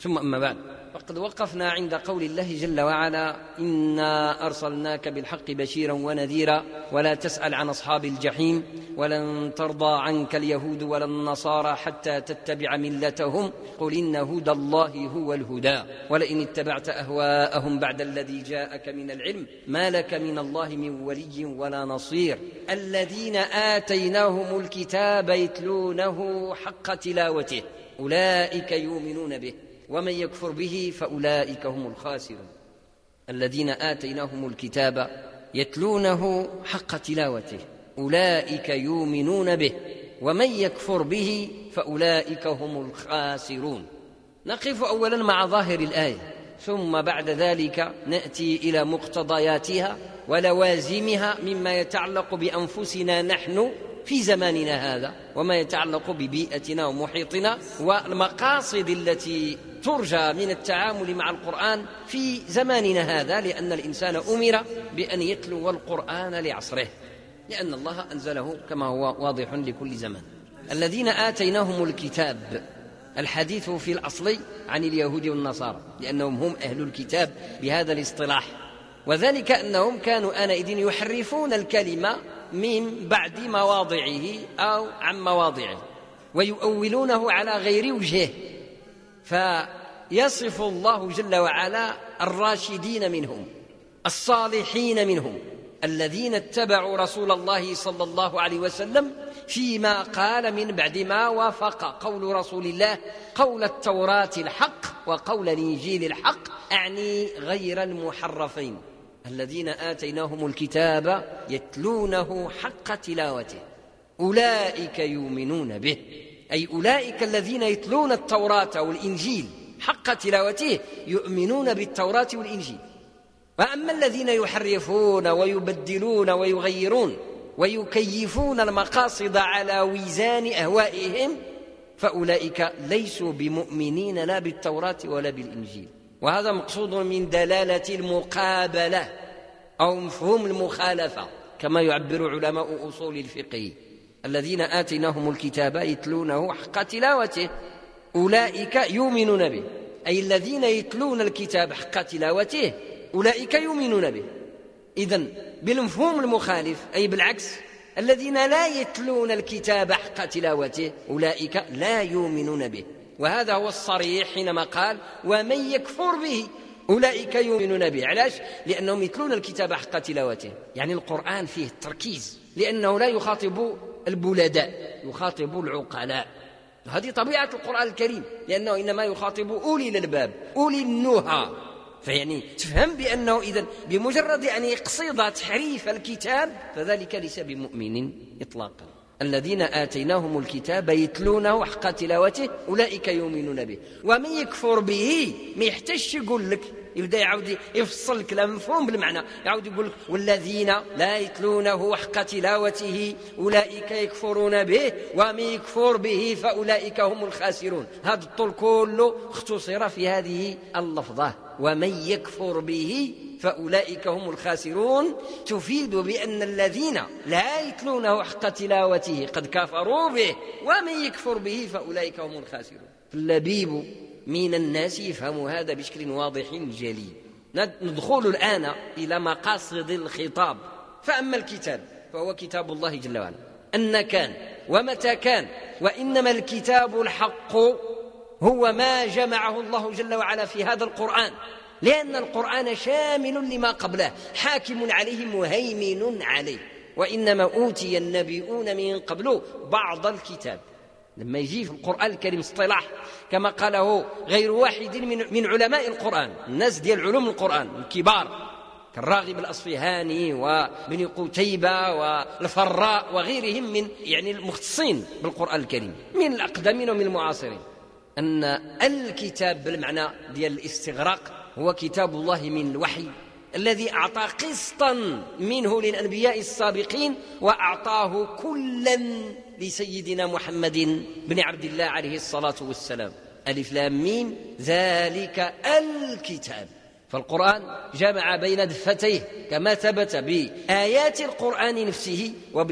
ثم أما بعد، فقد وقفنا عند قول الله جل وعلا: إنا أرسلناك بالحق بشيرا ونذيرا ولا تسأل عن أصحاب الجحيم ولن ترضى عنك اليهود ولا النصارى حتى تتبع ملتهم قل إن هدى الله هو الهدى ولئن اتبعت أهواءهم بعد الذي جاءك من العلم ما لك من الله من ولي ولا نصير. الذين آتيناهم الكتاب يتلونه حق تلاوته أولئك يؤمنون به ومن يكفر به فأولئك هم الخاسرون. الذين آتيناهم الكتاب يتلونه حق تلاوته أولئك يؤمنون به ومن يكفر به فأولئك هم الخاسرون. نقف أولا مع ظاهر الآية، ثم بعد ذلك نأتي إلى مقتضياتها ولوازمها مما يتعلق بأنفسنا نحن في زماننا هذا، وما يتعلق ببيئتنا ومحيطنا، والمقاصد التي ترجى من التعامل مع القرآن في زماننا هذا، لأن الإنسان أمر بأن يتلو القرآن لعصره، لأن الله أنزله كما هو واضح لكل زمان. الذين آتيناهم الكتاب، الحديث في الأصل عن اليهود والنصارى لأنهم هم أهل الكتاب بهذا الاصطلاح، وذلك أنهم كانوا آنئذ يحرفون الكلمة من بعد مواضعه أو عن مواضعه ويؤولونه على غير وجهه، فيصف الله جل وعلا الراشدين منهم الصالحين منهم الذين اتبعوا رسول الله صلى الله عليه وسلم فيما قال من بعد ما وافق قول رسول الله قول التوراة الحق وقول الإنجيل الحق، أعني غير المحرفين. الذين آتيناهم الكتاب يتلونه حق تلاوته أولئك يؤمنون به، أي أولئك الذين يتلون التوراة والإنجيل حق تلاوته يؤمنون بالتوراة والإنجيل. وأما الذين يحرفون ويبدلون ويغيرون ويكيفون المقاصد على وزان أهوائهم فأولئك ليسوا بمؤمنين لا بالتوراة ولا بالإنجيل. وهذا مقصود من دلالة المقابلة أو مفهوم المخالفة كما يعبر علماء أصول الفقه. الذين آتيناهم الكتاب يتلونه حق تلاوته أولئك يؤمنون به، أي الذين يتلون الكتاب حق تلاوته أولئك يؤمنون به. إذن بالمفهوم المخالف أي بالعكس، الذين لا يتلون الكتاب حق تلاوته أولئك لا يؤمنون به. وهذا هو الصريح حينما قال ومن يكفر به أولئك يؤمنون به. علاش؟ لأنهم يتلون الكتاب حق تلاوته، يعني القرآن فيه التركيز، لأنه لا يخاطب البلداء، يخاطب العقلاء. هذه طبيعة القرآن الكريم، لأنه إنما يخاطب أولي الألباب أولي النهى. فيعني تفهم بأنه إذن بمجرد أن يقصد تحريف الكتاب فذلك ليس بمؤمن إطلاقا. الذين آتيناهم الكتاب يتلونه حق تلاوته أولئك يؤمنون به ومن يكفر به ما يحتاجش يقول لك، يبدأ يعود يفصل الكلام مفهوم بالمعنى، يعود يقول والذين لا يتلونه حق تلاوته أولئك يكفرون به ومن يكفر به فأولئك هم الخاسرون. هذا الطول كله اختصر في هذه اللفظة ومن يكفر به فأولئك هم الخاسرون، تفيد بأن الذين لا يتلونه حق تلاوته قد كفروا به ومن يكفر به فأولئك هم الخاسرون. اللبيب من الناس يفهم هذا بشكل واضح جلي. ندخل الآن إلى مقاصد الخطاب. فأما الكتاب فهو كتاب الله جل وعلا أن كان ومتى كان، وإنما الكتاب الحق هو ما جمعه الله جل وعلا في هذا القرآن، لأن القرآن شامل لما قبله حاكم عليه مهيمن عليه. وإنما أوتي النبيون من قبل بعض الكتاب. لما يجي في القرآن الكريم اصطلاح كما قاله غير واحد من علماء القرآن، الناس ديال علوم القرآن الكبار كالراغب الأصفهاني وابن قتيبة والفراء وغيرهم من يعني المختصين بالقرآن الكريم من الأقدمين ومن المعاصرين، أن الكتاب بالمعنى ديال الاستغراق هو كتاب الله من الوحي الذي أعطى قسطا منه للأنبياء السابقين وأعطاه كلا لسيدنا محمد بن عبد الله عليه الصلاة والسلام. ألف لام ميم ذلك الكتاب. فالقرآن جمع بين دفتيه كما ثبت بآيات القرآن نفسه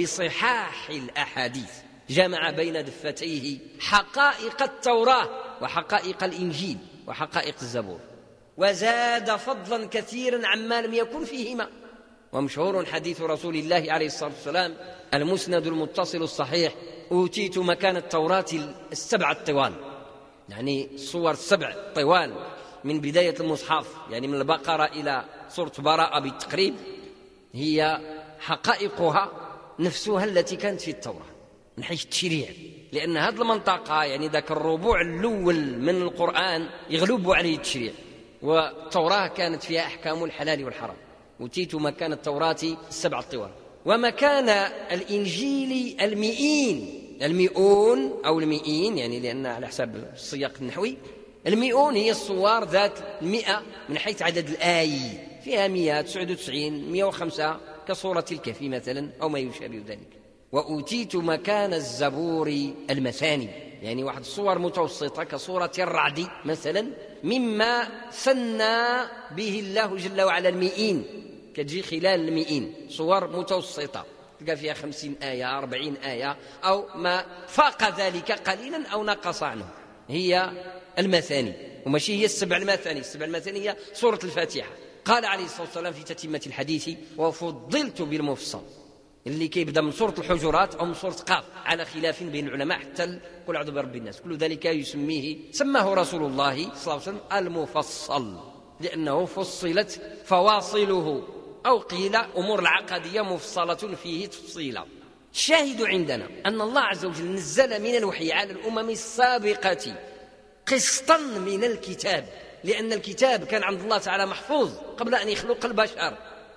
وبصحاح الأحاديث، جمع بين دفتيه حقائق التوراة وحقائق الإنجيل وحقائق الزبور، وزاد فضلا كثيرا عما لم يكن فيهما. ومشهور حديث رسول الله عليه الصلاة والسلام المسند المتصل الصحيح: أوتيت مكان التوراة 7 طوال، يعني صور 7 طوال من بداية المصحف، يعني من البقرة إلى سورة براءة بالتقريب، هي حقائقها نفسها التي كانت في التوراة من حيث التشريع، لأن هذه المنطقة يعني ذاك الربوع الأول من القرآن يغلب عليه التشريع، والتوراة كانت فيها أحكام الحلال والحرام. أوتيت مكان التوراة 7 طوال. ومكان الإنجيل 100 أو 100 يعني لأن على حسب السياق النحوي 100 هي الصور ذات 100 من حيث عدد الآي، فيها 199 105 كصورة الكهف مثلا أو ما يشابه ذلك. وأوتيت مكان الزبور المثاني، يعني واحد الصور متوسطة كصورة الرعد مثلا، مما ثنى به الله جل وعلا 100 كتجي خلال 100 صور متوسطة تلقى فيها 50 آية 40 آية أو ما فاق ذلك قليلا أو نقص عنه، هي المثاني وماشي هي 7 المثاني. 7 المثاني هي سورة الفاتحة. قال عليه الصلاة والسلام في تتمة الحديث: وفضلت بالمفصل، اللي كيبدا من سورة الحجرات أو من سورة قاف، على خلاف بين العلماء حتى قل أعوذ برب الناس، كل ذلك سماه رسول الله صلى الله عليه وسلم المفصل، لأنه فصلت فواصله، أو قيل أمور العقدية مفصلة فيه تفصيلا. الشاهد عندنا أن الله عز وجل نزل من الوحي على الأمم السابقة قسطا من الكتاب، لأن الكتاب كان عند الله تعالى محفوظ قبل أن يخلق البشر،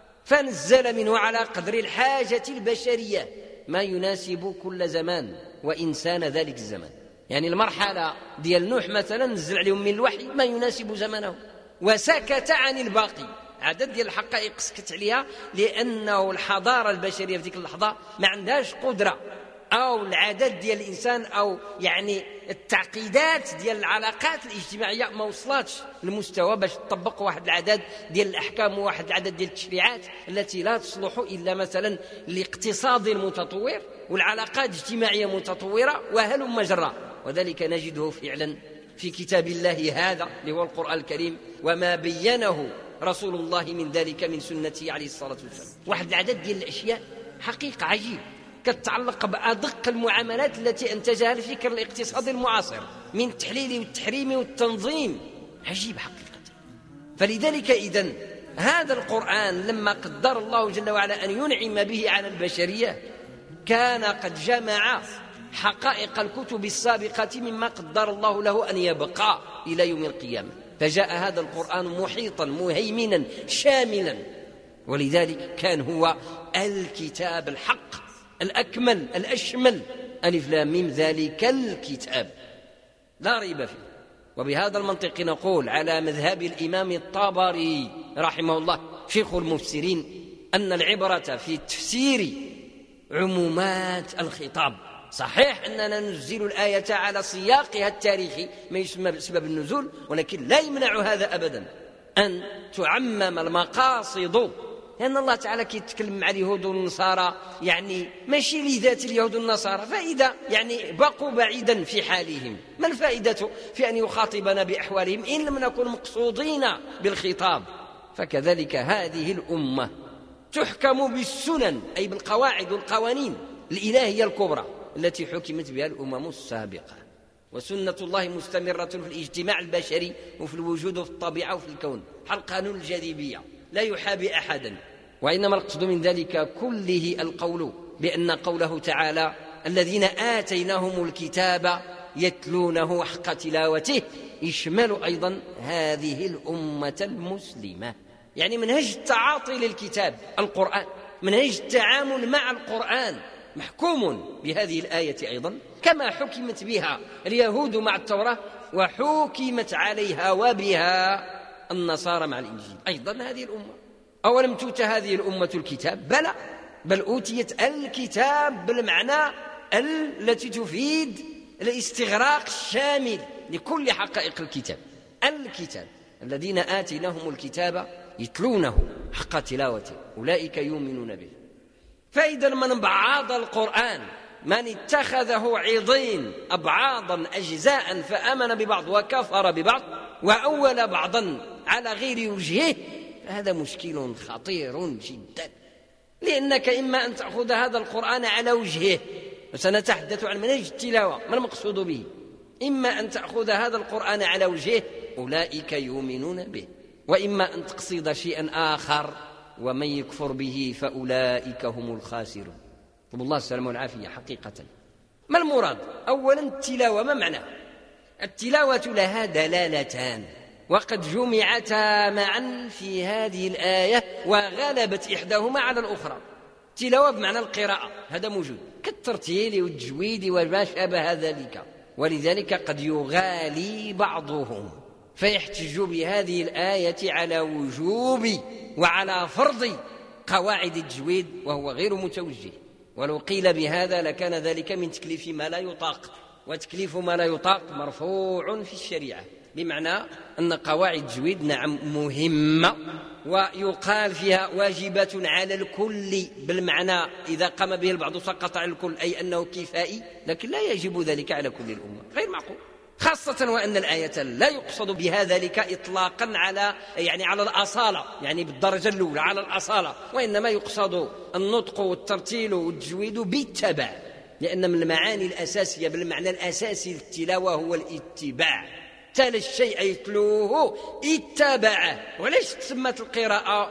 فنزل منه على قدر الحاجة البشرية ما يناسب كل زمان وإنسان ذلك الزمان. يعني المرحلة ديال نوح مثلا نزل عليهم من الوحي ما يناسب زمانه، وسكت عن الباقي، عدد ديال الحقائق سكت عليها، لأنه الحضارة البشرية في ذيك اللحظة ما عندهاش قدرة، أو العدد ديال الإنسان أو يعني التعقيدات ديال العلاقات الاجتماعية ما وصلتش للمستوى باش تطبق واحد العدد ديال الأحكام وواحد العدد ديال التشريعات التي لا تصلح إلا مثلا لاقتصاد متطور والعلاقات الاجتماعية متطورة وهلم جرا. وذلك نجده فعلا في كتاب الله هذا اللي هو القرآن الكريم، وما بينه رسول الله من ذلك من سنته عليه الصلاة والسلام. واحد العدد ديال الأشياء حقيقة عجيب كتتعلق بأدق المعاملات التي أنتجها الفكر الاقتصادي المعاصر من التحليل والتحريم والتنظيم، عجيب حقيقة. فلذلك إذن هذا القرآن لما قدر الله جل وعلا أن ينعم به على البشرية كان قد جمع حقائق الكتب السابقة مما قدر الله له أن يبقى إلى يوم القيامة، فجاء هذا القرآن محيطا مهيمنا شاملا، ولذلك كان هو الكتاب الحق الأكمل الأشمل، ألف لام ميم ذلك الكتاب لا ريب فيه. وبهذا المنطق نقول على مذهب الإمام الطبري رحمه الله شيخ المفسرين أن العبرة في تفسير عمومات الخطاب. صحيح أننا ننزل الآية على سياقها التاريخي ما يسمى بسبب النزول، ولكن لا يمنع هذا أبدا أن تعمم المقاصد، لأن الله تعالى كيتكلم مع اليهود والنصارى يعني ماشي لذات اليهود والنصارى، فإذا يعني بقوا بعيدا في حالهم ما الفائدة في أن يخاطبنا بأحوالهم إن لم نكن مقصودين بالخطاب؟ فكذلك هذه الأمة تحكم بالسنن أي بالقواعد والقوانين الإلهية الكبرى التي حكمت بها الأمم السابقة، وسنة الله مستمرة في الاجتماع البشري وفي الوجود وفي الطبيعة وفي الكون، حل قانون الجاذبية لا يحابي أحدا. وإنما القصد من ذلك كله القول بأن قوله تعالى الذين آتيناهم الكتاب يتلونه حق تلاوته يشمل أيضا هذه الأمة المسلمة، يعني منهج التعاطي للكتاب القرآن، منهج التعامل مع القرآن محكوم بهذه الآية أيضا كما حكمت بها اليهود مع التوراة وحكمت عليها وبها النصارى مع الإنجيل. أيضا هذه الأمة أولم تؤت هذه الأمة الكتاب؟ بلى، بل أوتيت الكتاب بالمعنى التي تفيد الاستغراق الشامل لكل حقائق الكتاب. الكتاب الذين آتيناهم الكتاب يتلونه حق تلاوته أولئك يؤمنون به. فإذا من بعض القرآن من اتخذه عضين أبعاضا أجزاء فآمن ببعض وكفر ببعض وأول بعضا على غير وجهه، فهذا مشكل خطير جدا، لأنك إما أن تأخذ هذا القرآن على وجهه، وسنتحدث عن منهج التلاوة ما المقصود به، إما أن تأخذ هذا القرآن على وجهه أولئك يؤمنون به، وإما أن تقصد شيئا آخر ومن يكفر به فأولئك هم الخاسرون. طب الله السلامة والعافية. حقيقة ما المراد؟ أولا التلاوة ما معنى؟ التلاوة لها دلالتان وقد جمعتا معا في هذه الآية وغلبت إحداهما على الأخرى. تلاوة بمعنى القراءة، هذا موجود كالترتيل والتجويد وما شابه ذلك، ولذلك قد يغالي بعضهم فيحتج بهذه الآية على وجوب وعلى فرض قواعد التجويد وهو غير متوجه، ولو قيل بهذا لكان ذلك من تكليف ما لا يطاق، وتكليف ما لا يطاق مرفوع في الشريعة، بمعنى أن قواعد التجويد نعم مهمة ويقال فيها واجبة على الكل، بالمعنى إذا قام به البعض سقط على الكل، أي أنه كفائي، لكن لا يجب ذلك على كل الأمة، غير معقول، خاصة وأن الآية لا يقصد بها ذلك إطلاقا على الأصالة، يعني بالدرجة الأولى على الأصالة، وإنما يقصد النطق والترتيل والتجويد بالتبع، لأن من المعاني الأساسية بالمعنى الأساسي للتلاوة هو الاتباع، تلا الشيء يتلوه اتبعه. وليش تسمت القراءة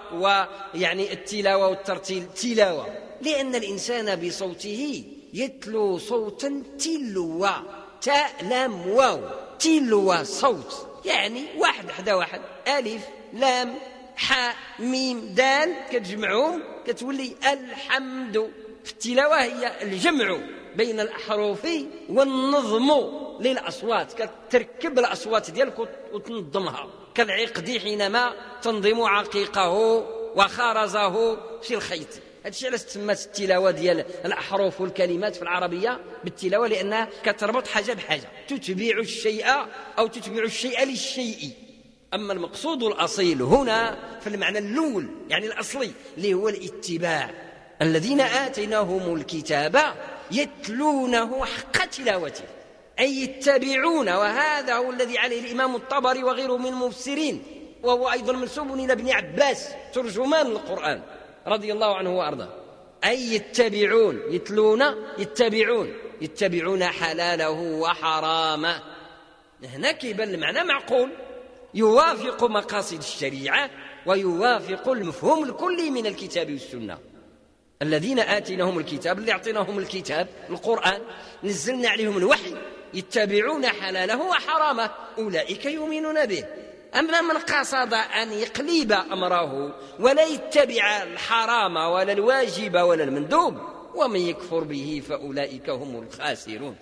التلاوة والترتيل تلاوة؟ لأن الإنسان بصوته يتلو صوتا تلوة، تألم واو تلوة صوت، يعني واحد حدا واحد، ألف لام حاء ميم دال كتجمعهم كتولي الحمد. في التلاوة هي الجمع بين الأحرف والنظم للأصوات، كتركب الأصوات ديالك وتنظمها كالعقد حينما تنظم عقيقه وخارزه في الخيط. هذا الشيء علاش تسمات التلاوة ديال الأحرف والكلمات في العربية بالتلاوة، لأنها كتربط حاجة بحاجة، تتبع الشيء أو تتبع الشيء للشيء. أما المقصود الأصيل هنا في المعنى الأول يعني الأصلي اللي هو الاتباع، الذين آتيناهم الكتاب يتلونه حق تلاوته، أي يتبعون، وهذا هو الذي عليه الإمام الطبري وغيره من المفسرين، وهو أيضا منسوب إلى ابن عباس ترجمان القرآن رضي الله عنه وأرضاه، أي يتبعون يتلون يتبعون حلاله وحرامه. هنا كيبان المعنى معقول، يوافق مقاصد الشريعة ويوافق المفهوم الكلي من الكتاب والسنة. الذين آتيناهم الكتاب، اللي أعطيناهم الكتاب القرآن نزلنا عليهم الوحي، يتبعون حلاله وحرامه أولئك يؤمنون به. أما من قصد أن يقلب أمره ولا يتبع الحرام ولا الواجب ولا المندوب ومن يكفر به فأولئك هم الخاسرون.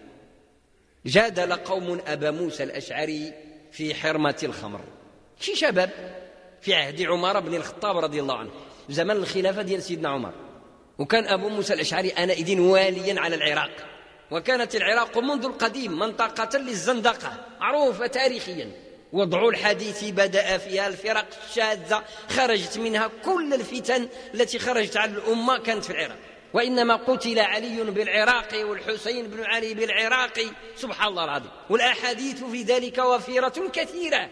جادل قوم أبا موسى الأشعري في حرمة الخمر، شي شباب في عهد عمر بن الخطاب رضي الله عنه، زمن الخلافة ديال سيدنا عمر، وكان أبو موسى الأشعري آنئذ واليا على العراق، وكانت العراق منذ القديم منطقة للزندقة معروفة تاريخيا، وضع الحديث بدأ فيها الفرق الشاذة، خرجت منها كل الفتن التي خرجت على الأمة كانت في العراق، وإنما قتل علي بالعراق والحسين بن علي بالعراق، سبحان الله العظيم، والأحاديث في ذلك وفيرة كثيرة.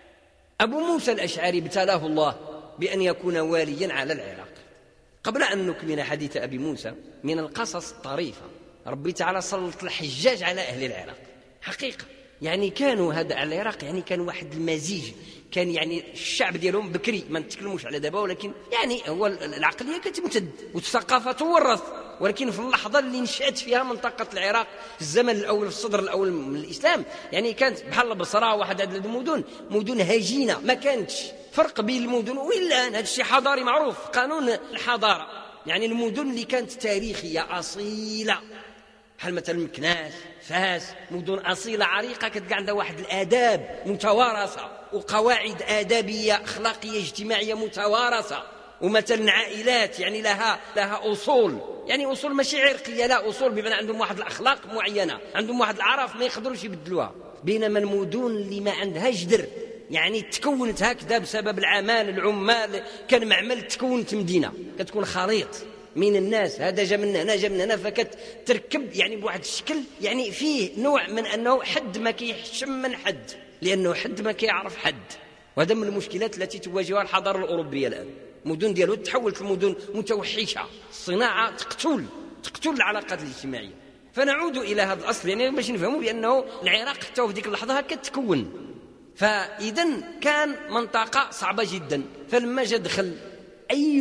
أبو موسى الأشعري ابتلاه الله بأن يكون واليا على العراق. قبل أن نكمل حديث أبي موسى، من القصص الطريفة ربي تعالى سلط الحجاج على أهل العراق حقيقة، يعني كانوا هذا على العراق كان واحد المزيج، كان الشعب ديالهم بكري، ما نتكلموش على دابا، ولكن هو العقلية كتمتد والثقافة تورث، ولكن في اللحظة اللي نشأت فيها منطقة العراق في الزمن الأول في الصدر الأول من الإسلام، كانت بحال البصرة واحد عدد مدن هجينة، ما كانتش فرق بين المدن، وإلا هذا الشيء حضاري معروف، قانون الحضارة، المدن اللي كانت تاريخية أصيلة بحال مثلا مكناس فاس، مدن أصيلة عريقة كتلقى عندها واحد الآداب متوارثة وقواعد آدابية أخلاقية اجتماعية متوارثة، ومثلا عائلات لها أصول، أصول ماشي عرقية، لا أصول بمعنى عندهم واحد الأخلاق معينة، عندهم واحد العرف ما يقدروش يبدلوها. بينما المدن اللي ما عندها جدر تكونت هكذا بسبب العمال، كان معمل تكونت مدينة، كتكون خليط من الناس، هذا جا من هنا جا من هنا، فكتركب بواحد الشكل فيه نوع من أنه حد ما كيحشم من حد، لأنه حد ما كيعرف حد، وهذا من المشكلات التي تواجهها الحضارة الأوروبية الآن. المدن ديالو تحولت لمدن متوحشة، الصناعة تقتل العلاقات الاجتماعية. فنعود إلى هذا الأصل يعني باش نفهموا بأنه العراق حتى في ذيك اللحظة كتكون. فإذا كان منطقة صعبة جدا. فلما جا دخل أي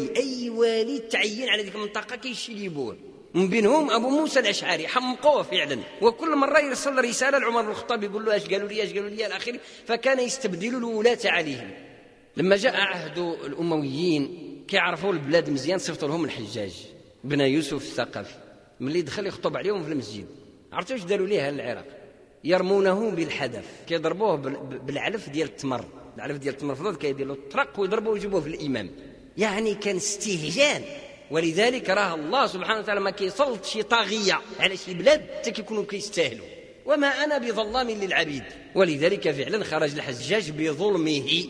والي تعين على ذيك المنطقة كيشيبوه، من بينهم أبو موسى الأشعري حمقوه فعلا، وكل مرة يرسل رسالة لعمر بن الخطاب يقول له اش قالوا لي إلى آخره. فكان يستبدل الولاة عليهم. لما جاء عهد الأمويين كيعرفوا البلاد مزيان، صيفطوا لهم الحجاج بن يوسف الثقفي. ملي دخل يخطب عليهم في المسجد، عرفتوا واش داروا ليه العراق؟ يرمونه بالحدف، كيضربوه بالعلف ديال التمر. العلف ديال التمر فضل كيديروا الطرق ويضربوه ويجيبوه في الإمام. يعني كان استهجان. ولذلك راه الله سبحانه وتعالى ما كيسلط شي طاغية على شي بلاد حتى كيكونوا كيستاهلوا، وما أنا بظلام للعبيد. ولذلك فعلا خرج الحجاج بظلمه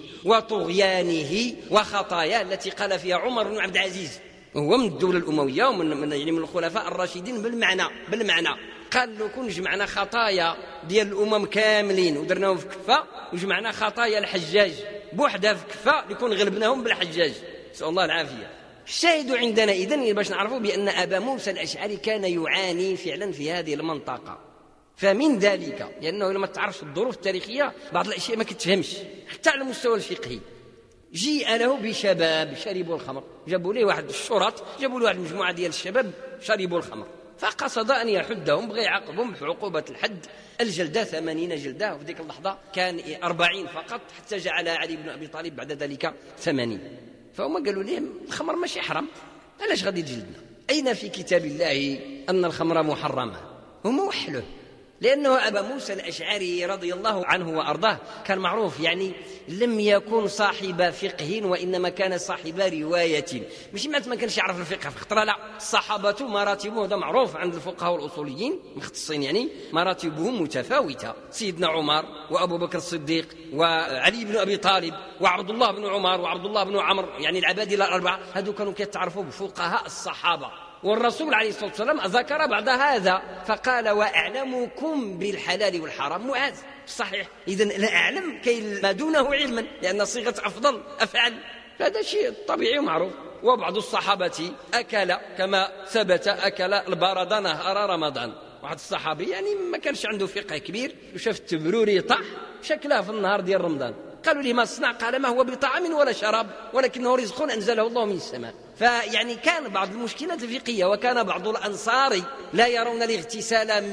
وطغيانه وخطاياه التي قال فيها عمر بن عبد العزيز، وهو من الدولة الأموية ومن الخلفاء الراشدين بالمعنى. قال لو كون جمعنا خطايا ديال الأمم كاملين ودرناهم في كفة، وجمعنا خطايا الحجاج بوحدها في كفة يكون غلبناهم بالحجاج، نسأل الله العافية. الشاهد عندنا إذن باش نعرفوا بأن أبا موسى الأشعري كان يعاني فعلا في هذه المنطقة. فمن ذلك لأنه لما تعرفش الظروف التاريخية بعض الأشياء ما كتفهمش حتى على المستوى الفقهي. جيء له بشباب شربوا الخمر، جابوا له واحد الشرط، جابوا له واحد المجموعة ديال الشباب شربوا الخمر، فقصد أن يحدهم، بغى يعاقبهم بعقوبة الحد الجلدة 80 جلدة. وفي ذيك اللحظة كان 40 فقط، حتى جعل علي بن أبي طالب بعد ذلك 80. فهم قالوا لهم الخمر ماشي حرام، علاش غادي تجلدنا؟ أين في كتاب الله أن الخمر محرمة؟ هم وحلوه. لأنه أبا موسى الأشعري رضي الله عنه وأرضاه كان معروف، يعني لم يكن صاحب فقه وإنما كان صاحب رواية. مش ما كانش يعرف الفقه في خطرة، لا، الصحابة مراتبهم هذا معروف عند الفقهاء والأصوليين مختصين، يعني مراتبهم متفاوتة. سيدنا عمر وأبو بكر الصديق وعلي بن أبي طالب وعبد الله بن عمر وعبد الله بن عمرو، يعني العبادلة الأربعة هذو كانوا كيتعرفوا بفقهاء الصحابة. والرسول عليه الصلاة والسلام ذكر بعد هذا فقال وأعلمكم بالحلال والحرام معاذ. صحيح، إذن لا أعلم كي ما دونه علما، لأن صيغة أفضل أفعل، هذا شيء طبيعي ومعروف. وبعض الصحابة أكل كما ثبت أكل البرد نهار رمضان. واحد الصحابي يعني ما كانش عنده فقه كبير، وشاف التبروري طح شكلها في النهار ديال رمضان، قالوا لي ما صنع؟ قال ما هو بطعام ولا شراب ولكنه رزق أنزله الله من السماء. فيعني كان بعض المشكلات الفقهية. وكان بعض الأنصار لا يرون الاغتسال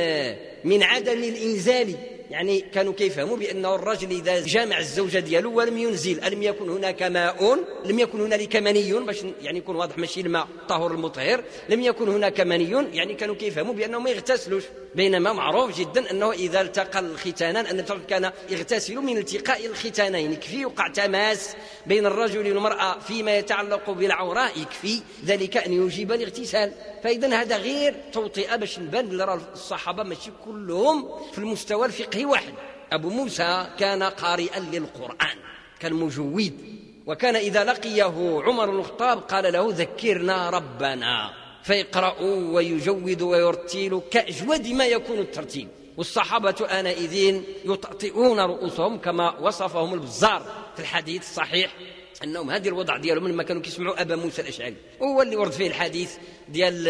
من عدم الإنزال، يعني كانوا كيفهموا بأنه الرجل إذا جامع الزوجة ديالو ولم ينزل، لم يكن هناك ماء، لم يكن هنالك مني، باش يعني يكون واضح ماشي الماء طهور المطهر، لم يكن هناك مني، يعني كانوا كيفهموا بأنه ما يغتسلوش. بينما معروف جدا أنه إذا التقى الختانان أن كان يغتسل من التقاء الختانين، يكفي يوقع تماس بين الرجل والمرأة فيما يتعلق بالعورة، يكفي ذلك أن يجيب الاغتسال. فإذا هذا غير توطئة باش نبان الصحابة ماشي كلهم في المستوى الفقهي واحد. أبو موسى كان قارئا للقرآن، كان مجود، وكان إذا لقيه عمر بن الخطاب قال له ذكرنا ربنا، فيقرأ ويجود ويرتيل كأجود ما يكون الترتيل. والصحابة آنئذ يطأطئون رؤوسهم كما وصفهم البزار في الحديث الصحيح، أنهم هذه الوضع ديالهم لما كانوا يسمعوا أبا موسى الأشعري. وهو اللي ورد فيه الحديث ديال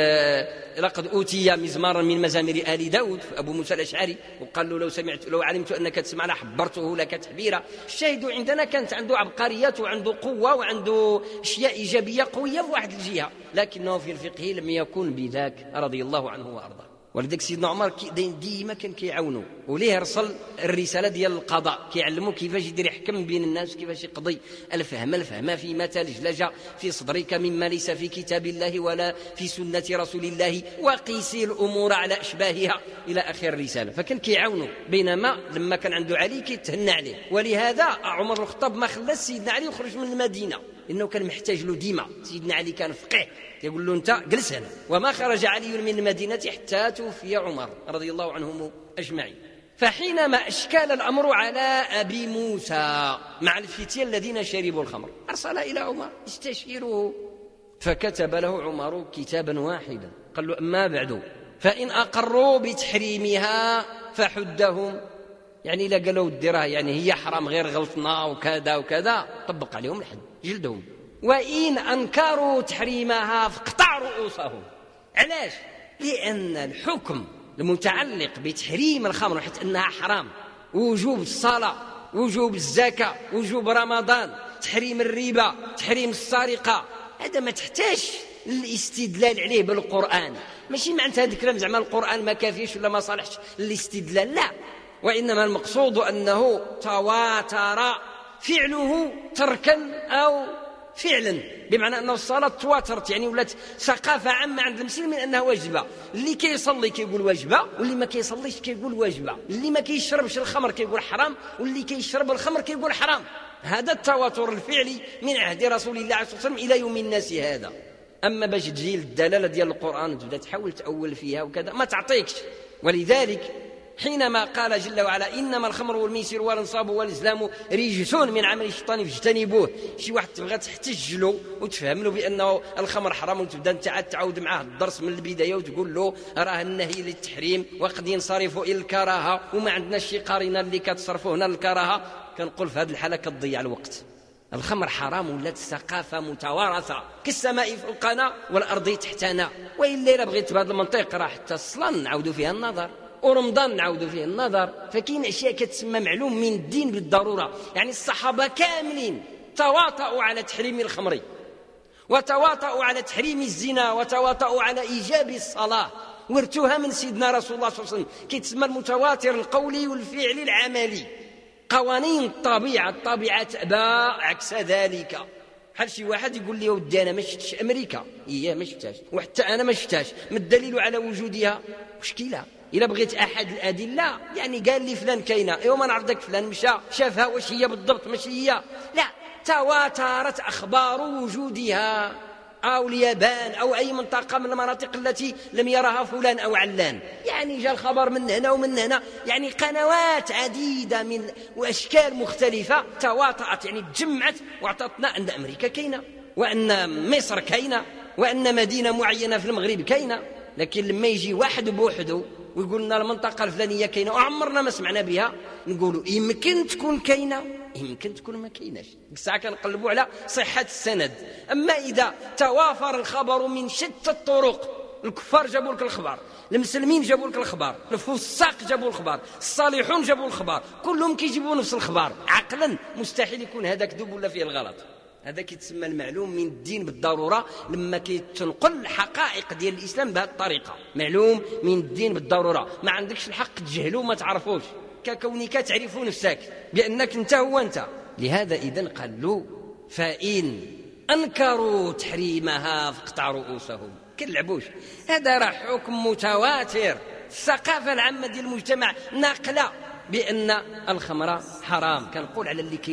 لقد أوتي مزمارا من مزامير آل داود أبو موسى الأشعري، وقال له لو علمت أنك تسمع لحبرته لك تحبيرا. الشاهد عندنا كانت عنده عبقريات وعنده قوة وعنده أشياء إيجابية قوية في واحد الجهة، لكنه في الفقه لم يكن بذاك رضي الله عنه وأرضاه. ولذلك سيدنا عمر ديما كان كيعاونوا، وليه رسل الرسالة ديال القضاء كيعلموا كيفاش يدير يحكم بين الناس، كيفاش يقضي الفهم فيما تلجلج في صدرك مما ليس في كتاب الله ولا في سنة رسول الله، وقيسي الأمور على أشباهها إلى آخر الرسالة. فكان كيعاونوا. بينما لما كان عنده علي كيتهنى عليه، ولهذا عمر بن الخطاب ما خلاش سيدنا علي يخرج من المدينة، لأنه كان محتاج له ديما. سيدنا علي كان فقيه، يقول له أنت جلس هنا. وما خرج علي من المدينة حتى توفي عمر رضي الله عنهم أجمعين. فحينما أشكال الأمر على أبي موسى مع الفتية الذين شربوا الخمر، أرسل إلى عمر استشيره، فكتب له عمر كتابا واحدا قال له أما بعد فإن أقروا بتحريمها فحدهم يعني إلا قالوا الدراه يعني هي حرام غير غلطنا وكذا وكذا، طبق عليهم الحد جلدهم. وإن أنكروا تحريمها فاقطع رؤوسهم. علاش؟ لأن الحكم المتعلق بتحريم الخمر حتى أنها حرام، وجوب الصلاة، وجوب الزكاة، وجوب رمضان، تحريم الربا، تحريم السرقة، هذا ما تحتاج الاستدلال عليه بالقرآن. ماشي معنى هذا الكلام زعما القرآن ما كافيش ولا ما صالحش للاستدلال، لا، وإنما المقصود أنه تواتر فعله تركا أو فعلا، بمعنى أن الصلاة تواترت يعني ولات ثقافة عامة عند المسلمين أنها واجبة. اللي كيصلي كيقول واجبة، واللي ما كيصليش كيقول واجبة، اللي ما كيشربش الخمر كيقول حرام، واللي كيشرب الخمر كيقول حرام. هذا التواتر الفعلي من عهد رسول الله صلى الله عليه وسلم إلى يوم الناس هذا. أما باش تجي الدلالة ديال القرآن وتبدا تحاول تأول فيها وكذا ما تعطيكش. ولذلك حينما قال جل وعلا إنما الخمر والميسر والانصاب والازلام رجس من عمل الشيطان فاجتنبوه، شي واحد تبغى تحتج له وتفهم له بأنه الخمر حرام وتبدا انت تعاود معاه الدرس من البداية وتقول له راه النهي للتحريم وقد ينصرف إلى الكراهة وما عندناش شي قرينه اللي كتصرفه هنا للكراهه، كنقول في هذه الحالة كتضيع الوقت. الخمر حرام ولات ثقافة متوارثة كالسماء فوقنا والأرض تحتنا. وإلا بغيت بهذا المنطق راه حتى الصلاة نعاودوا فيها النظر، ورمضان نعاودوا فيه النظر. فكاين أشياء كتسمى معلوم من الدين بالضرورة. يعني الصحابة كاملين تواطؤوا على تحريم الخمر، وتواطؤوا على تحريم الزنا، وتواطؤوا على إيجاب الصلاة، ورثوها من سيدنا رسول الله صلى الله عليه وسلم. كيتسمى المتواتر القولي والفعلي العملي. قوانين الطبيعة تأبى عكس ذلك. بحال شي واحد يقول لي ودي أنا ما شفتش أمريكا، إيه ما شفتهاش، وحتى أنا ما شفتهاش، ما الدليل على وجودها؟ مشكلة. إلا بغيت أحد الأدلة يعني قال لي فلان كاينة، يوم أنا عرضك فلان مشى شافها واش هي بالضبط، ماشي هي، لا، تواترت أخبار وجودها. أو اليابان أو أي منطقة من المناطق التي لم يرها فلان أو علان، يعني جاء الخبر من هنا ومن هنا، يعني قنوات عديدة من وأشكال مختلفة تواترت، يعني تجمعت واعطتنا أن أمريكا كاينة، وأن مصر كاينة، وأن مدينة معينة في المغرب كاينة. لكن لما يجي واحد بوحده ويقول لنا المنطقة الفلانية كاينة وعمرنا ما سمعنا بها، نقولوا يمكن تكون كاينة، يمكن تكون ما كايناش. الساعة كنقلبوا على صحة السند. أما إذا توافر الخبر من شتى الطرق، الكفار جابوا لك الخبر، المسلمين جابوا لك الخبر، الفساق جابوا الخبر، الصالحون جابوا الخبر، كلهم كيجيبوا نفس الخبر، عقلا مستحيل يكون هذا كذب ولا فيه الغلط. هذا كيتسمى المعلوم من الدين بالضرورة، لما كيتنقل الحقائق ديال الإسلام بهذه الطريقة. معلوم من الدين بالضرورة، ما عندكش الحق تجهلوا ما تعرفوش، ككونك تعرف نفسك بأنك انت هو انت. لهذا إذن قال له فإن أنكروا تحريمها فاقطع رؤوسهم. كنلعبوش، هذا راه حكم متواتر. الثقافة العامة ديال المجتمع ناقلة بأن الخمر حرام. كنقول على اللي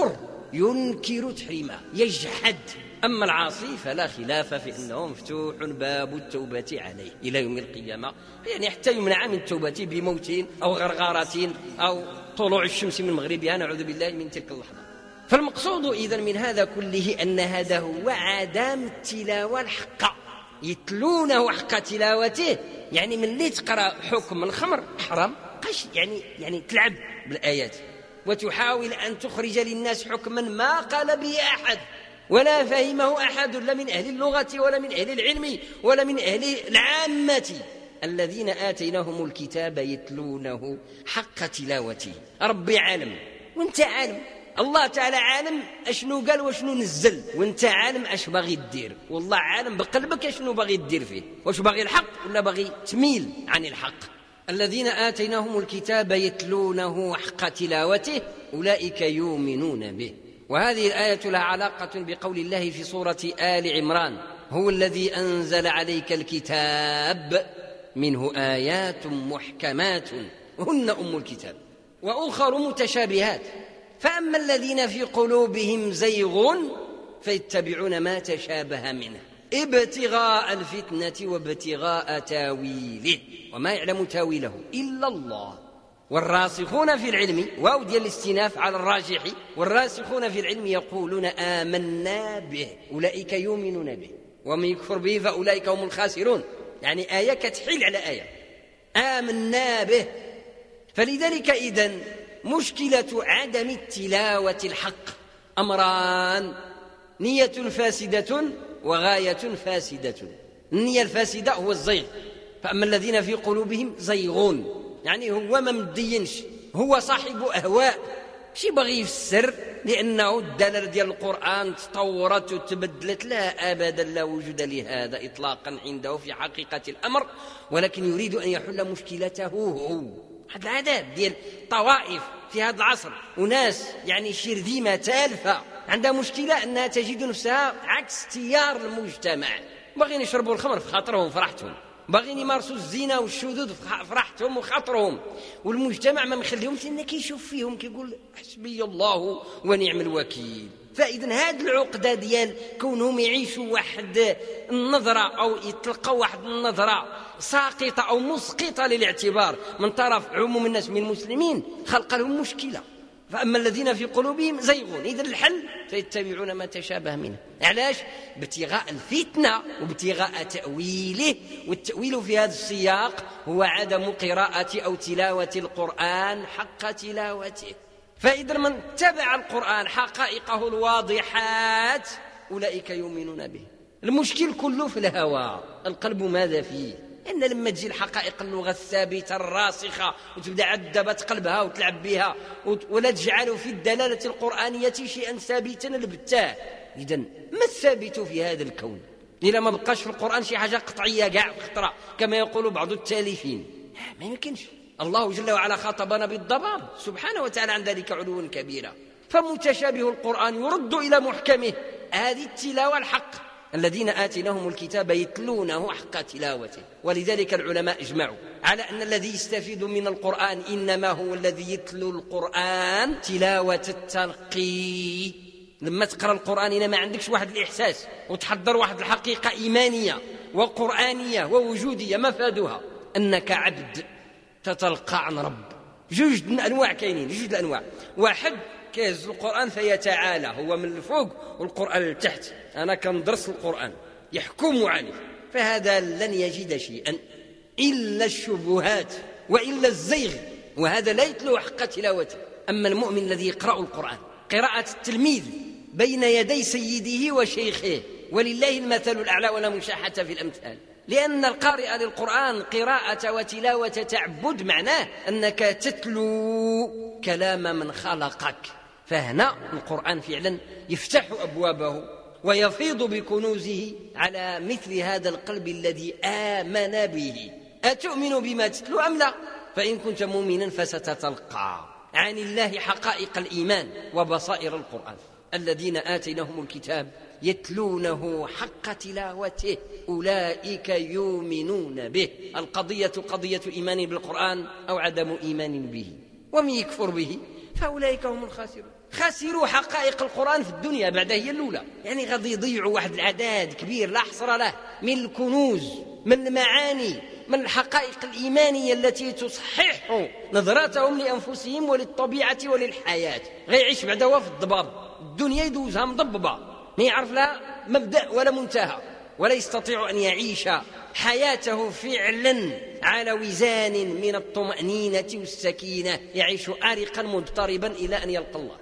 ينكر تحريمه، يجحد. أما العاصي فلا خلاف في أنه مفتوح باب التوبة عليه إلى يوم القيامة، يعني حتى يمنع من التوبة بموت أو غرغرة أو طلوع الشمس من مغربها، نعوذ بالله من تلك اللحظة. فالمقصود إذن من هذا كله أن هذا هو عدم التلاوة الحق، يتلونه حق تلاوته. يعني من اللي تقرأ حكم الخمر حرام يعني تلعب بالآيات وتحاول أن تخرج للناس حكما ما قال به أحد ولا فهمه أحد، لا من أهل اللغة ولا من أهل العلم ولا من أهل العامة الذين آتيناهم الكتاب يتلونه حق تلاوته. ربي عالم وانت عالم، الله تعالى عالم أشنو قال وشنو نزل، وانت عالم أش باغي تدير، والله عالم بقلبك أشنو باغي تدير فيه، واش باغي الحق ولا باغي تميل عن الحق. الذين آتيناهم الكتاب يتلونه حق تلاوته أولئك يؤمنون به. وهذه الآية لها علاقة بقول الله في سورة آل عمران هو الذي أنزل عليك الكتاب منه آيات محكمات هن أم الكتاب وأخر متشابهات، فأما الذين في قلوبهم زيغ فيتبعون ما تشابه منه ابتغاء الفتنة وابتغاء تاويله وما يعلم تاويله إلا الله والراسخون في العلم، واو ديال الاستئناف على الراجح، والراسخون في العلم يقولون آمنا به أولئك يؤمنون به ومن يكفر به فأولئك هم الخاسرون. يعني آية كتحيل على آية، آمنا به. فلذلك إذن مشكلة عدم التلاوة الحق أمران: نية فاسدة وغاية فاسدة. النية الفاسدة هو الزيغ، فأما الذين في قلوبهم زيغون، يعني هو ما مدينش، هو صاحب أهواء، شي بغي يفسر لأنه الدلالة ديال القرآن تطورت وتبدلت. لا أبدا، لا وجود لهذا إطلاقا عنده في حقيقة الأمر، ولكن يريد أن يحل مشكلته هو. هذا العادات ديال طوائف في هذا العصر، وناس يعني شرذمة تالفة عندها مشكلة أنها تجد نفسها عكس تيار المجتمع. باغيين يشربوا الخمر في خاطرهم فرحتهم، باغيين يمارسوا الزنا والشذوذ فرحتهم وخاطرهم، والمجتمع ما مخليهمش لأنه كيشوف فيهم كيقول حسبي الله ونعم الوكيل. فإذا هذه العقدة ديال كونهم يعيشوا واحد النظرة أو يتلقوا واحد النظرة ساقطة أو مسقطة للاعتبار من طرف عموم الناس من المسلمين خلق لهم مشكلة. فأما الذين في قلوبهم زيغون، إذا الحل فيتبعون ما تشابه منه. علاش؟ ابتغاء الفتنة وابتغاء تأويله، والتأويل في هذا السياق هو عدم قراءة أو تلاوة القرآن حق تلاوته. فإذا من تبع القرآن حقائقه الواضحات أولئك يؤمنون به. المشكل كله في الهوى، القلب ماذا فيه؟ إن لما تجي الحقائق اللغة الثابتة الراسخة وتبدأ عدبة قلبها وتلعب بها ولا تجعل في الدلالة القرآنية شيئا ثابتا البتاه. إذن ما الثابت في هذا الكون؟ إذا ما بقاش في القرآن شي حاجة قطعية قاع خطرة كما يقول بعض التالفين، ما يمكنش. الله جل وعلا خاطبنا بالضباب سبحانه وتعالى عن ذلك علوا كبيرا. فمتشابه القرآن يرد إلى محكمه، هذه التلاوة الحق، الذين آتيناهم الكتاب يتلونه حق تلاوته. ولذلك العلماء اجمعوا على أن الذي يستفيد من القرآن إنما هو الذي يتلو القرآن تلاوة التلقي. لما تقرأ القرآن إنما ما عندكش واحد الإحساس وتحضر واحد الحقيقة إيمانية وقرآنية ووجودية، مفادها أنك عبد تتلقى عن رب. جوج الأنواع كاينين، جوج الأنواع. واحد كيهز القرآن فيتعالى، هو من الفوق والقرآن للتحت، أنا كندرس القرآن يحكم عليه، فهذا لن يجد شيئا إلا الشبهات وإلا الزيغ، وهذا لا يتلو حق تلاوته. أما المؤمن الذي يقرأ القرآن قراءة التلميذ بين يدي سيده وشيخه، ولله المثل الأعلى ولا مشاحة في الأمثال، لأن القارئ للقرآن قراءة وتلاوة تعبد، معناه أنك تتلو كلام من خلقك. فهنا القرآن فعلا يفتح أبوابه ويفيض بكنوزه على مثل هذا القلب الذي آمن به. أتؤمن بما تتلو أم لا؟ فإن كنت مؤمنا فستتلقى عن الله حقائق الإيمان وبصائر القرآن. الذين آتيناهم الكتاب يتلونه حق تلاوته أولئك يؤمنون به. القضية قضية إيمان بالقرآن أو عدم إيمان به، ومن يكفر به فأولئك هم الخاسرون. خسروا حقائق القرآن في الدنيا بعد هي الأولى، يعني غادي يضيعوا واحد العداد كبير لا حصر له من الكنوز، من المعاني، من الحقائق الإيمانية التي تصحح نظراتهم لأنفسهم وللطبيعة وللحياة. غيعيش بعد هو في الضباب، الدنيا يدوزها مضببة، ما يعرف لا مبدأ ولا منتهى، ولا يستطيع أن يعيش حياته فعلا على وزان من الطمأنينة والسكينة، يعيش عارقا مضطربا إلى أن يلقى الله.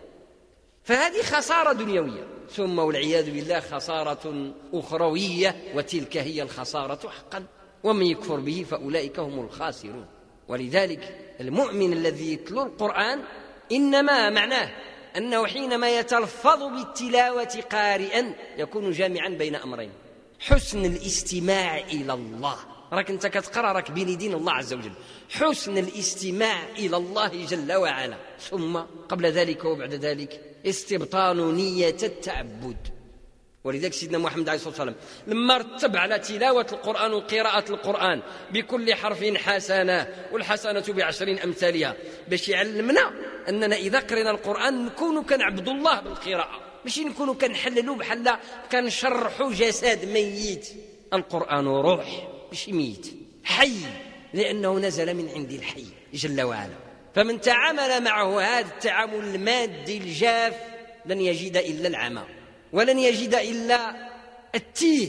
فهذه خسارة دنيوية، ثم والعياذ بالله خسارة أخروية، وتلك هي الخسارة حقا. ومن يكفر به فأولئك هم الخاسرون. ولذلك المؤمن الذي يتلو القرآن إنما معناه أنه حينما يتلفظ بالتلاوة قارئا يكون جامعا بين أمرين: حسن الاستماع إلى الله، راك أنت كتقرأ راك بين دين الله عز وجل، حسن الاستماع إلى الله جل وعلا، ثم قبل ذلك وبعد ذلك استبطان نية التعبد. ولذلك سيدنا محمد عليه الصلاة والسلام لما رتب على تلاوة القرآن وقراءة القرآن بكل حرف حسنة، والحسنة ب10 أمثالها، باش يعلمنا أننا إذا قرأنا القرآن نكون كنعبد الله بالقراءة، ماشي نكون كنحللوا بحال كنشرحوا جسد ميت. القرآن روح ماشي ميت، حي، لأنه نزل من عند الحي جل وعلا. فمن تعامل معه هذا التعامل المادي الجاف لن يجد إلا العمى، ولن يجد إلا التيه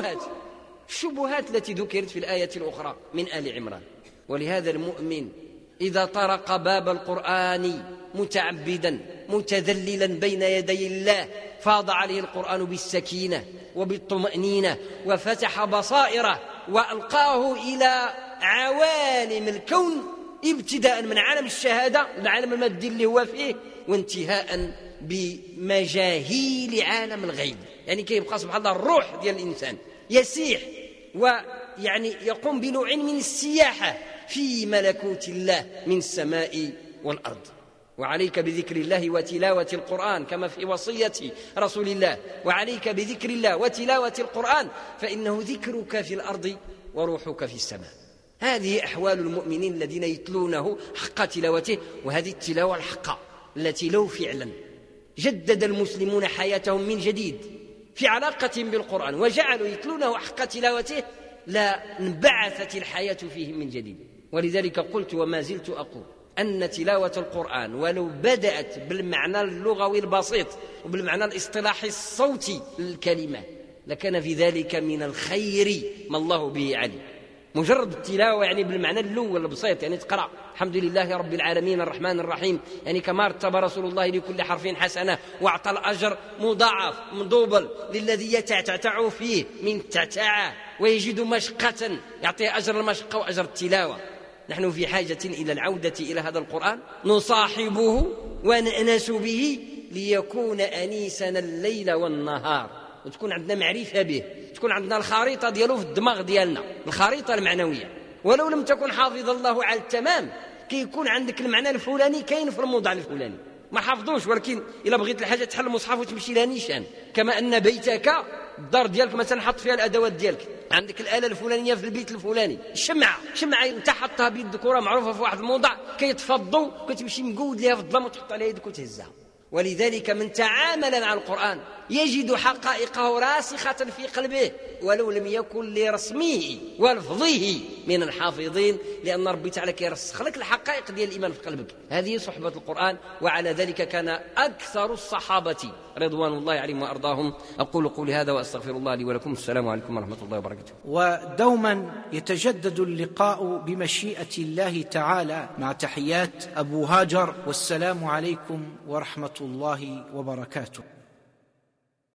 والشبهات التي ذكرت في الآية الأخرى من آل عمران. ولهذا المؤمن إذا طرق باب القرآن متعبدا متذللا بين يدي الله فاض عليه القرآن بالسكينة وبالطمأنينة وفتح بصائره وألقاه إلى عوالم الكون، ابتداء من عالم الشهادة العالم المادي اللي هو فيه، وانتهاء بمجاهيل عالم الغيب. يعني كيبقى سبحان الله الروح ديال الإنسان يسيح ويعني يقوم بنوع من السياحة في ملكوت الله من السماء والأرض. وعليك بذكر الله وتلاوة القرآن كما في وصية رسول الله، وعليك بذكر الله وتلاوة القرآن فإنه ذكرك في الأرض وروحك في السماء. هذه أحوال المؤمنين الذين يتلونه حق تلاوته، وهذه التلاوة الحقة التي لو فعلا جدد المسلمون حياتهم من جديد في علاقة بالقرآن وجعلوا يتلونه حق تلاوته لا انبعثت الحياة فيهم من جديد. ولذلك قلت وما زلت أقول أن تلاوة القرآن ولو بدأت بالمعنى اللغوي البسيط وبالمعنى الاصطلاحي الصوتي للكلمة لكان في ذلك من الخير ما الله به عليم. مجرد التلاوة يعني بالمعنى الأول البسيط، يعني تقرأ الحمد لله رب العالمين الرحمن الرحيم، يعني كما رتب رسول الله لكل حرف حسنة وأعطى الأجر مضاعف مضوبل للذي يتعتع فيه من تعتع ويجد مشقة يعطي أجر المشقة وأجر التلاوة. نحن في حاجة إلى العودة إلى هذا القرآن نصاحبه ونأنس به ليكون أنيسنا الليل والنهار، وتكون عندنا معرفة به، تكون عندنا الخريطة ديالو في الدماغ ديالنا، الخريطة المعنوية. ولو لم تكن حافظ الله على التمام كيكون عندك المعنى الفلاني كاين في الموضع الفلاني ما حافظوش، ولكن إلا بغيت الحاجة تحل المصحف وتمشي لها نيشان. كما أن بيتك الدار ديالك مثلا حط فيها الأدوات ديالك، عندك الآلة الفلانية في البيت الفلاني، الشمعة انت حطها بيد كرة معروفة في واحد الموضع كيتفضوا كتمشي مقود لها في الظلام وتحط عليها يدك وتهزها. ولذلك من تعامل مع القرآن يجد حقائقه راسخة في قلبه ولو لم يكن لرسمه ولفظه من الحافظين، لأن ربي تعالى كيرسخ لك الحقائق ديال الإيمان في قلبك. هذه صحبة القرآن، وعلى ذلك كان أكثر الصحابة رضوان الله عليهم وأرضاهم. أقول قولي هذا وأستغفر الله لي ولكم. السلام عليكم ورحمة الله وبركاته. ودوما يتجدد اللقاء بمشيئة الله تعالى، مع تحيات أبو هاجر، والسلام عليكم ورحمة الله وبركاته.